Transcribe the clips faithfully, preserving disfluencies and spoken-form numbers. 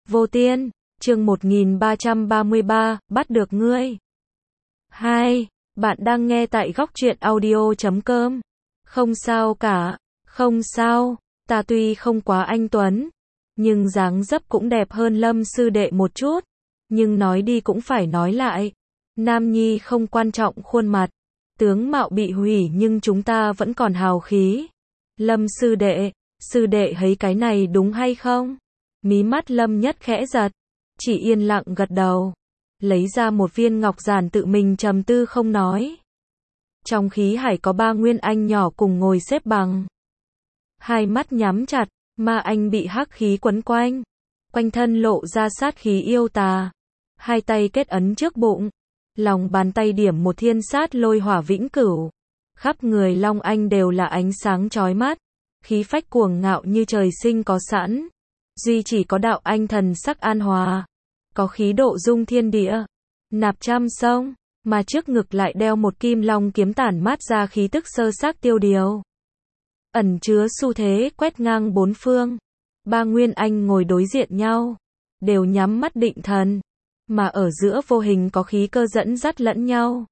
Vô Tiên, chương một nghìn ba trăm ba mươi ba, bắt được ngươi. Hai, bạn đang nghe tại góc truyện audio chấm com. Không sao cả, không sao, ta tuy không quá anh tuấn, nhưng dáng dấp cũng đẹp hơn Lâm sư đệ một chút. Nhưng nói đi cũng phải nói lại, nam nhi không quan trọng khuôn mặt, tướng mạo bị hủy nhưng chúng ta vẫn còn hào khí. Lâm sư đệ, sư đệ thấy cái này đúng hay không? Mí mắt Lâm Nhất khẽ giật, chỉ yên lặng gật đầu, lấy ra một viên ngọc giản tự mình trầm tư không nói. Trong khí hải có ba nguyên anh nhỏ cùng ngồi xếp bằng. Hai mắt nhắm chặt, ma anh bị hắc khí quấn quanh, quanh thân lộ ra sát khí yêu tà. Hai tay kết ấn trước bụng, lòng bàn tay điểm một thiên sát lôi hỏa vĩnh cửu. Khắp người Long Anh đều là ánh sáng chói mắt, khí phách cuồng ngạo như trời sinh có sẵn. Duy chỉ có đạo anh thần sắc an hòa, có khí độ dung thiên địa, nạp trăm sông, mà trước ngực lại đeo một kim long kiếm tản mát ra khí tức sơ xác tiêu điều, ẩn chứa xu thế quét ngang bốn phương. Ba nguyên anh ngồi đối diện nhau, đều nhắm mắt định thần, mà ở giữa vô hình có khí cơ dẫn dắt lẫn nhau,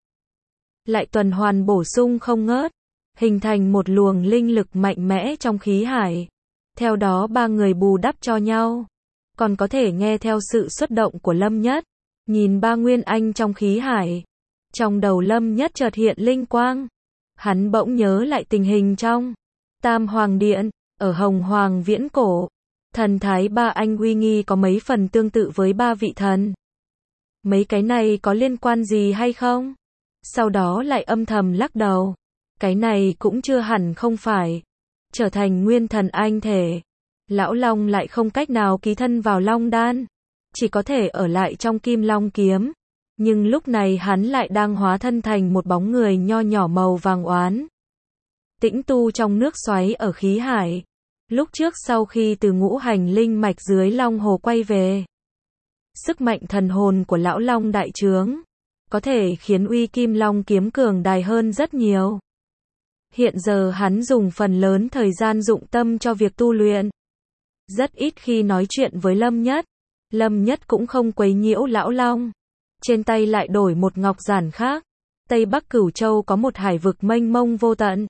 lại tuần hoàn bổ sung không ngớt, hình thành một luồng linh lực mạnh mẽ trong khí hải. Theo đó ba người bù đắp cho nhau, còn có thể nghe theo sự xuất động của Lâm Nhất. Nhìn ba nguyên anh trong khí hải, trong đầu Lâm Nhất chợt hiện linh quang. Hắn bỗng nhớ lại tình hình trong Tam Hoàng Điện, ở Hồng Hoàng viễn cổ. Thần thái ba anh uy nghi có mấy phần tương tự với ba vị thần. Mấy cái này có liên quan gì hay không? Sau đó lại âm thầm lắc đầu. Cái này cũng chưa hẳn không phải. Trở thành nguyên thần anh thể, Lão Long lại không cách nào ký thân vào Long Đan, chỉ có thể ở lại trong Kim Long Kiếm. Nhưng lúc này hắn lại đang hóa thân thành một bóng người nho nhỏ màu vàng oán, tĩnh tu trong nước xoáy ở khí hải. Lúc trước sau khi từ ngũ hành linh mạch dưới Long Hồ quay về, sức mạnh thần hồn của Lão Long đại trướng, có thể khiến uy Kim Long Kiếm cường đại hơn rất nhiều. Hiện giờ hắn dùng phần lớn thời gian dụng tâm cho việc tu luyện, rất ít khi nói chuyện với Lâm Nhất. Lâm Nhất cũng không quấy nhiễu Lão Long. Trên tay lại đổi một ngọc giản khác. Tây Bắc Cửu Châu có một hải vực mênh mông vô tận,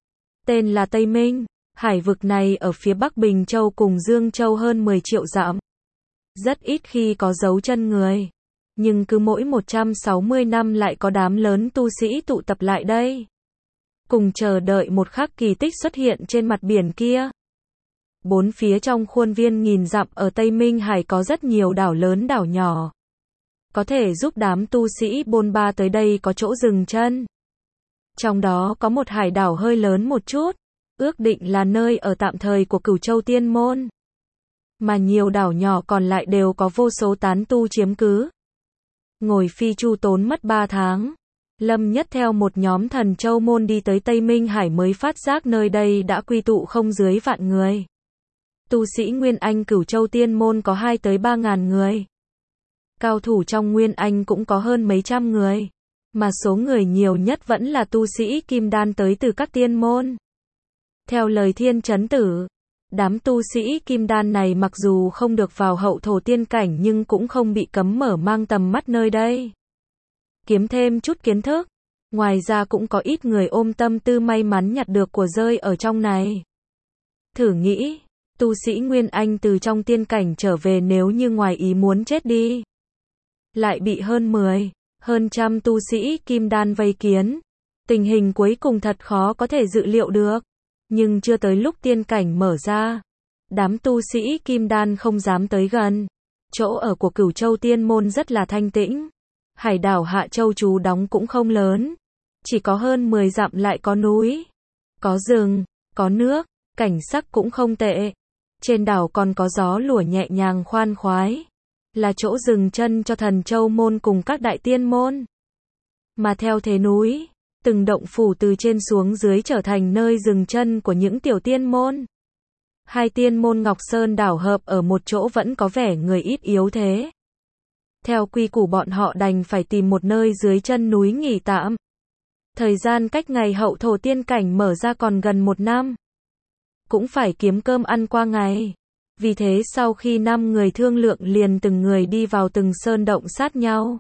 tên là Tây Minh. Hải vực này ở phía Bắc Bình Châu cùng Dương Châu hơn mười triệu dặm, rất ít khi có dấu chân người, nhưng cứ mỗi một trăm sáu mươi năm lại có đám lớn tu sĩ tụ tập lại đây, cùng chờ đợi một khắc kỳ tích xuất hiện trên mặt biển kia. Bốn phía trong khuôn viên nghìn dặm ở Tây Minh Hải có rất nhiều đảo lớn đảo nhỏ, có thể giúp đám tu sĩ bôn ba tới đây có chỗ dừng chân. Trong đó có một hải đảo hơi lớn một chút, ước định là nơi ở tạm thời của Cửu Châu Tiên Môn. Mà nhiều đảo nhỏ còn lại đều có vô số tán tu chiếm cứ. Ngồi phi chu tốn mất ba tháng. Lâm Nhất theo một nhóm thần châu môn đi tới Tây Minh Hải mới phát giác nơi đây đã quy tụ không dưới vạn người. Tu sĩ Nguyên Anh Cửu Châu Tiên Môn có hai tới ba ngàn người. Cao thủ trong Nguyên Anh cũng có hơn mấy trăm người. Mà số người nhiều nhất vẫn là tu sĩ Kim Đan tới từ các tiên môn. Theo lời Thiên Chấn Tử, đám tu sĩ Kim Đan này mặc dù không được vào hậu thổ tiên cảnh nhưng cũng không bị cấm mở mang tầm mắt nơi đây, kiếm thêm chút kiến thức. Ngoài ra cũng có ít người ôm tâm tư may mắn nhặt được của rơi ở trong này. Thử nghĩ, tu sĩ Nguyên Anh từ trong tiên cảnh trở về nếu như ngoài ý muốn chết đi, lại bị hơn mười, hơn trăm tu sĩ Kim Đan vây kiến. Tình hình cuối cùng thật khó có thể dự liệu được. Nhưng chưa tới lúc tiên cảnh mở ra, đám tu sĩ Kim Đan không dám tới gần. Chỗ ở của Cửu Châu Tiên Môn rất là thanh tĩnh. Hải đảo Hạ Châu trú đóng cũng không lớn, chỉ có hơn mười dặm, lại có núi, có rừng, có nước, cảnh sắc cũng không tệ. Trên đảo còn có gió lùa nhẹ nhàng khoan khoái, là chỗ dừng chân cho thần châu môn cùng các đại tiên môn. Mà theo thế núi, từng động phủ từ trên xuống dưới trở thành nơi dừng chân của những tiểu tiên môn. Hai tiên môn Ngọc Sơn đảo hợp ở một chỗ vẫn có vẻ người ít yếu thế. Theo quy củ bọn họ đành phải tìm một nơi dưới chân núi nghỉ tạm. Thời gian cách ngày hậu thổ tiên cảnh mở ra còn gần một năm. Cũng phải kiếm cơm ăn qua ngày. Vì thế sau khi năm người thương lượng liền từng người đi vào từng sơn động sát nhau.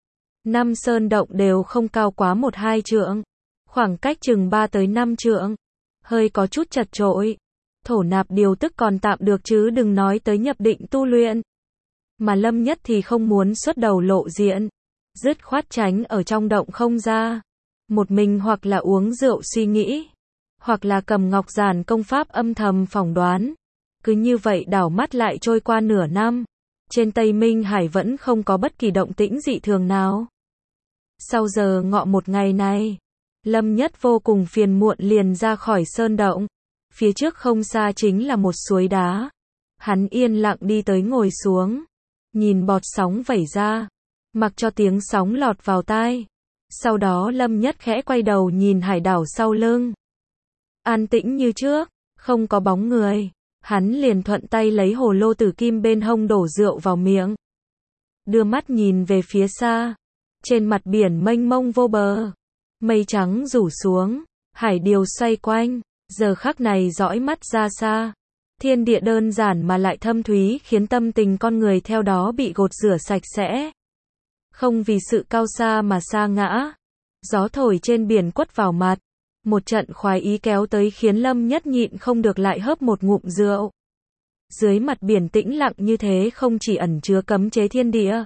Năm sơn động đều không cao quá một hai trượng, khoảng cách chừng ba tới năm trượng, hơi có chút chật chội. Thổ nạp điều tức còn tạm được chứ đừng nói tới nhập định tu luyện. Mà Lâm Nhất thì không muốn xuất đầu lộ diện, dứt khoát tránh ở trong động không ra. Một mình hoặc là uống rượu suy nghĩ, hoặc là cầm ngọc giản công pháp âm thầm phỏng đoán. Cứ như vậy đảo mắt lại trôi qua nửa năm. Trên Tây Minh Hải vẫn không có bất kỳ động tĩnh dị thường nào. Sau giờ ngọ một ngày này, Lâm Nhất vô cùng phiền muộn liền ra khỏi sơn động. Phía trước không xa chính là một suối đá. Hắn yên lặng đi tới ngồi xuống, nhìn bọt sóng vẩy ra, mặc cho tiếng sóng lọt vào tai. Sau đó Lâm Nhất khẽ quay đầu nhìn hải đảo sau lưng. An tĩnh như trước, không có bóng người. Hắn liền thuận tay lấy hồ lô tử kim bên hông đổ rượu vào miệng. Đưa mắt nhìn về phía xa. Trên mặt biển mênh mông vô bờ. Mây trắng rủ xuống, hải điều xoay quanh. Giờ khắc này dõi mắt ra xa. Thiên địa đơn giản mà lại thâm thúy khiến tâm tình con người theo đó bị gột rửa sạch sẽ. Không vì sự cao xa mà sa ngã. Gió thổi trên biển quất vào mặt. Một trận khoái ý kéo tới khiến Lâm Nhất nhịn không được lại hớp một ngụm rượu. Dưới mặt biển tĩnh lặng như thế không chỉ ẩn chứa cấm chế thiên địa,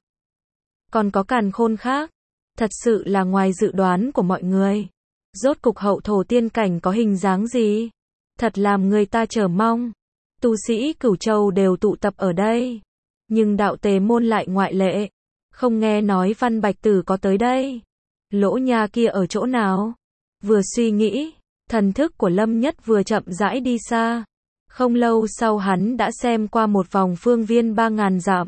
còn có càn khôn khác. Thật sự là ngoài dự đoán của mọi người. Rốt cục hậu thổ tiên cảnh có hình dáng gì? Thật làm người ta chờ mong. Tu sĩ Cửu Châu đều tụ tập ở đây. Nhưng đạo Tề môn lại ngoại lệ. Không nghe nói Văn Bạch Tử có tới đây. Lỗ Nha kia ở chỗ nào? Vừa suy nghĩ, thần thức của Lâm Nhất vừa chậm rãi đi xa. Không lâu sau hắn đã xem qua một vòng phương viên ba ngàn dặm.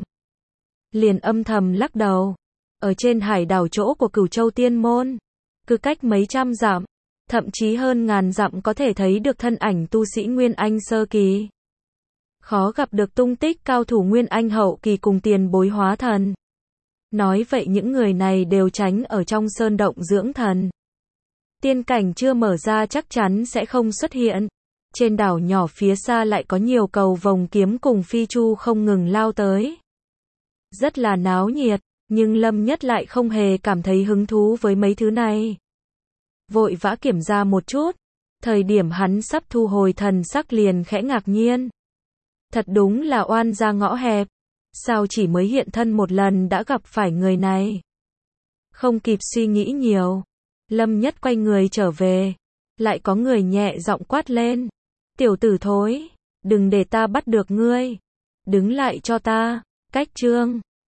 Liền âm thầm lắc đầu. Ở trên hải đảo chỗ của Cửu Châu Tiên Môn, cứ cách mấy trăm dặm, thậm chí hơn ngàn dặm có thể thấy được thân ảnh tu sĩ Nguyên Anh sơ kỳ. Khó gặp được tung tích cao thủ Nguyên Anh hậu kỳ cùng tiền bối hóa thần. Nói vậy những người này đều tránh ở trong sơn động dưỡng thần. Tiên cảnh chưa mở ra chắc chắn sẽ không xuất hiện. Trên đảo nhỏ phía xa lại có nhiều cầu vồng kiếm cùng phi chu không ngừng lao tới. Rất là náo nhiệt, nhưng Lâm Nhất lại không hề cảm thấy hứng thú với mấy thứ này. Vội vã kiểm tra một chút, thời điểm hắn sắp thu hồi thần sắc liền khẽ ngạc nhiên. Thật đúng là oan gia ngõ hẹp, sao chỉ mới hiện thân một lần đã gặp phải người này. Không kịp suy nghĩ nhiều, Lâm Nhất quay người trở về, lại có người nhẹ giọng quát lên. Tiểu tử thối, đừng để ta bắt được ngươi, đứng lại cho ta. Cách chương